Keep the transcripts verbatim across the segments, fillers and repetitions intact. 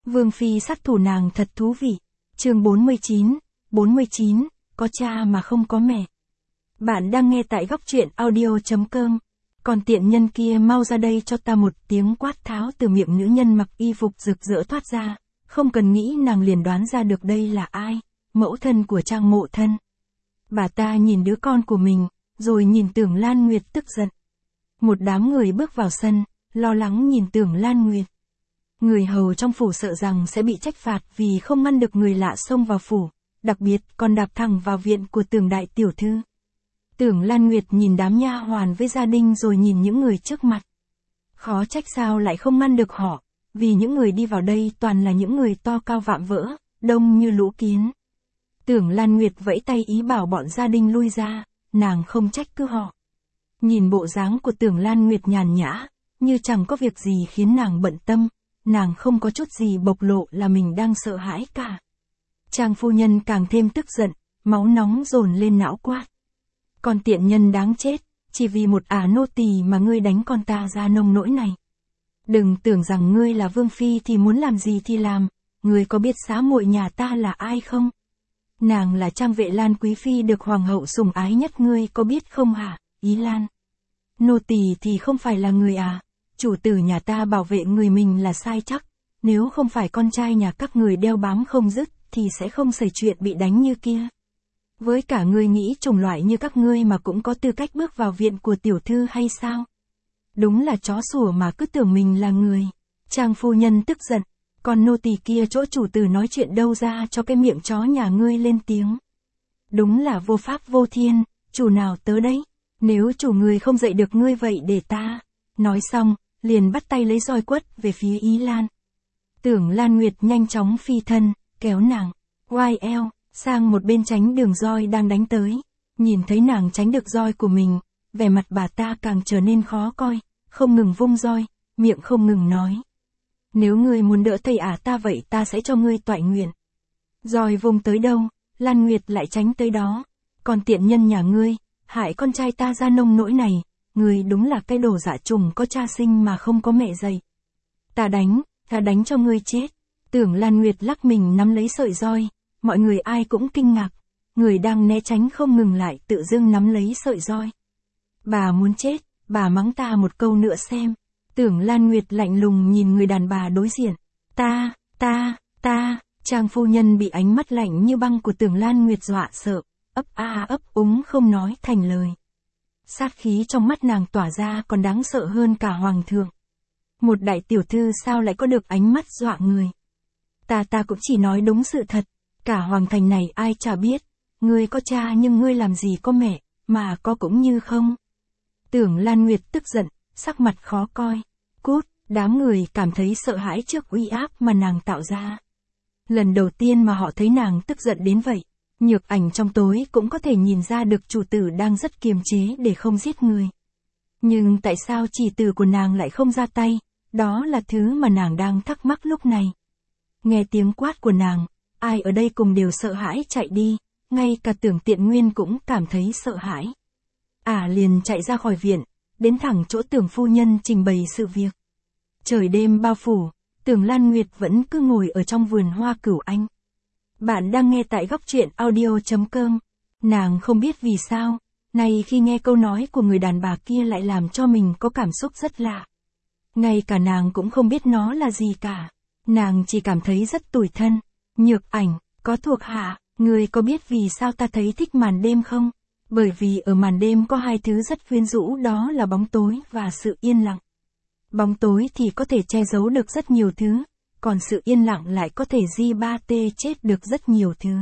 Vương phi sát thủ nàng thật thú vị. Chương bốn mươi chín, bốn mươi chín, có cha mà không có mẹ. Bạn đang nghe tại góc truyện audio chấm com. Còn tiện nhân kia mau ra đây cho ta, một tiếng quát tháo từ miệng nữ nhân mặc y phục rực rỡ thoát ra, không cần nghĩ nàng liền đoán ra được đây là ai, mẫu thân của Trang Mộ Thân. Bà ta nhìn đứa con của mình, rồi nhìn Tưởng Lan Nguyệt tức giận. Một đám người bước vào sân, lo lắng nhìn Tưởng Lan Nguyệt. Người hầu trong phủ sợ rằng sẽ bị trách phạt vì không ngăn được người lạ xông vào phủ, đặc biệt còn đạp thẳng vào viện của Tưởng đại tiểu thư. Tưởng Lan Nguyệt nhìn đám nha hoàn với gia đình rồi nhìn những người trước mặt. Khó trách sao lại không ngăn được họ, vì những người đi vào đây toàn là những người to cao vạm vỡ, đông như lũ kiến. Tưởng Lan Nguyệt vẫy tay ý bảo bọn gia đình lui ra, nàng không trách cứ họ. Nhìn bộ dáng của Tưởng Lan Nguyệt nhàn nhã, như chẳng có việc gì khiến nàng bận tâm, nàng không có chút gì bộc lộ là mình đang sợ hãi cả. Trang phu nhân càng thêm tức giận, máu nóng dồn lên não quát. Con tiện nhân đáng chết, chỉ vì một ả nô tỳ mà ngươi đánh con ta ra nông nỗi này. Đừng tưởng rằng ngươi là vương phi thì muốn làm gì thì làm, ngươi có biết xá muội nhà ta là ai không? Nàng là Trang Vệ Lan quý phi được hoàng hậu sủng ái nhất, ngươi có biết không hả, Ý Lan? Nô tỳ thì không phải là người à, chủ tử nhà ta bảo vệ người mình là sai chắc, nếu không phải con trai nhà các người đeo bám không dứt thì sẽ không xảy chuyện bị đánh như kia. Với cả ngươi nghĩ chủng loại như các ngươi mà cũng có tư cách bước vào viện của tiểu thư hay sao? Đúng là chó sủa mà cứ tưởng mình là người. Trang phu nhân tức giận, còn nô tỳ kia chỗ chủ tử nói chuyện đâu ra cho cái miệng chó nhà ngươi lên tiếng. Đúng là vô pháp vô thiên, chủ nào tớ đấy, nếu chủ người không dạy được ngươi vậy để ta. Nói xong, liền bắt tay lấy roi quất về phía Ý Lan. Tưởng Lan Nguyệt nhanh chóng phi thân, kéo nàng, oai eo, sang một bên tránh đường roi đang đánh tới. Nhìn thấy nàng tránh được roi của mình, vẻ mặt bà ta càng trở nên khó coi, không ngừng vung roi, miệng không ngừng nói. Nếu ngươi muốn đỡ thầy ả ta vậy ta sẽ cho ngươi toại nguyện. Roi vung tới đâu, Lan Nguyệt lại tránh tới đó. Còn tiện nhân nhà ngươi, hại con trai ta ra nông nỗi này, ngươi đúng là cái đồ dạ trùng có cha sinh mà không có mẹ dạy. Ta đánh, ta đánh cho ngươi chết. Tưởng Lan Nguyệt lắc mình nắm lấy sợi roi, mọi người ai cũng kinh ngạc, người đang né tránh không ngừng lại tự dưng nắm lấy sợi roi. Bà muốn chết, bà mắng ta một câu nữa xem. Tưởng Lan Nguyệt lạnh lùng nhìn người đàn bà đối diện. Ta, ta, ta, Trang phu nhân bị ánh mắt lạnh như băng của Tưởng Lan Nguyệt dọa sợ, ấp a ấp úng không nói thành lời. Sát khí trong mắt nàng tỏa ra còn đáng sợ hơn cả hoàng thượng. Một đại tiểu thư sao lại có được ánh mắt dọa người. Ta ta cũng chỉ nói đúng sự thật, cả hoàng thành này ai chả biết, ngươi có cha nhưng ngươi làm gì có mẹ, mà có cũng như không. Tưởng Lan Nguyệt tức giận, sắc mặt khó coi. Cút, đám người cảm thấy sợ hãi trước uy áp mà nàng tạo ra. Lần đầu tiên mà họ thấy nàng tức giận đến vậy. Nhược Ảnh trong tối cũng có thể nhìn ra được chủ tử đang rất kiềm chế để không giết người. Nhưng tại sao chỉ tử của nàng lại không ra tay, đó là thứ mà nàng đang thắc mắc lúc này. Nghe tiếng quát của nàng, ai ở đây cùng đều sợ hãi chạy đi, ngay cả Tưởng Tiện Nguyên cũng cảm thấy sợ hãi. Ả à, liền chạy ra khỏi viện, đến thẳng chỗ Tưởng phu nhân trình bày sự việc. Trời đêm bao phủ, Tưởng Lan Nguyệt vẫn cứ ngồi ở trong vườn hoa cửu anh. Bạn đang nghe tại góc truyện audio chấm com. Nàng không biết vì sao, nay khi nghe câu nói của người đàn bà kia lại làm cho mình có cảm xúc rất lạ. Ngay cả nàng cũng không biết nó là gì cả. Nàng chỉ cảm thấy rất tủi thân. Nhược Ảnh, có thuộc hạ, người có biết vì sao ta thấy thích màn đêm không? Bởi vì ở màn đêm có hai thứ rất quyến rũ, đó là bóng tối và sự yên lặng. Bóng tối thì có thể che giấu được rất nhiều thứ, còn sự yên lặng lại có thể di ba tê chết được rất nhiều thứ.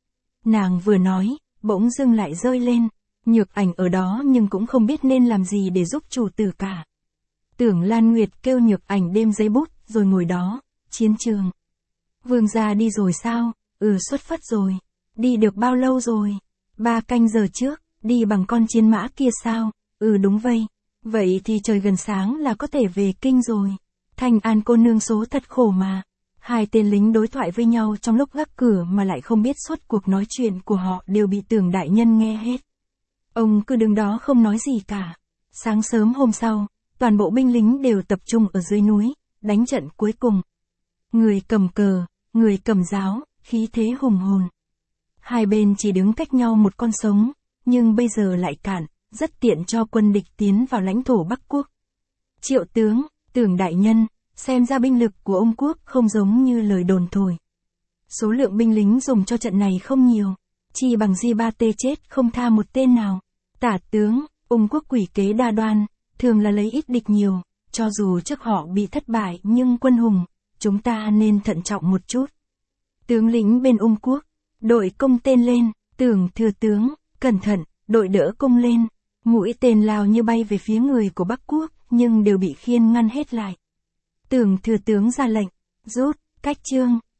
Nàng vừa nói, bỗng dưng lại rơi lên. Nhược Ảnh ở đó nhưng cũng không biết nên làm gì để giúp chủ tử cả. Tưởng Lan Nguyệt kêu Nhược Ảnh đem giấy bút rồi ngồi đó. Chiến trường. Vương gia đi rồi sao? Ừ, xuất phát rồi. Đi được bao lâu rồi? Ba canh giờ trước. Đi bằng con chiến mã kia sao? Ừ đúng vậy. Vậy thì trời gần sáng là có thể về kinh rồi. Thanh An cô nương số thật khổ mà. Hai tên lính đối thoại với nhau trong lúc gác cửa mà lại không biết suốt cuộc nói chuyện của họ đều bị Tưởng đại nhân nghe hết. Ông cứ đứng đó không nói gì cả. Sáng sớm hôm sau, toàn bộ binh lính đều tập trung ở dưới núi, đánh trận cuối cùng. Người cầm cờ, người cầm giáo, khí thế hùng hồn. Hai bên chỉ đứng cách nhau một con sống, nhưng bây giờ lại cản, rất tiện cho quân địch tiến vào lãnh thổ Bắc Quốc. Triệu tướng, Tưởng đại nhân, xem ra binh lực của ông quốc không giống như lời đồn thổi. Số lượng binh lính dùng cho trận này không nhiều, chỉ bằng Di Ba Tê chết không tha một tên nào. Tả tướng, ông quốc quỷ kế đa đoan, thường là lấy ít địch nhiều, cho dù trước họ bị thất bại nhưng quân hùng, chúng ta nên thận trọng một chút. Tướng lĩnh bên Ung quốc, đội công tên lên, Tưởng thừa tướng, cẩn thận, đội đỡ công lên. Mũi tên lao như bay về phía người của Bắc quốc, nhưng đều bị khiên ngăn hết lại. Tưởng thừa tướng ra lệnh, rút, cách chương.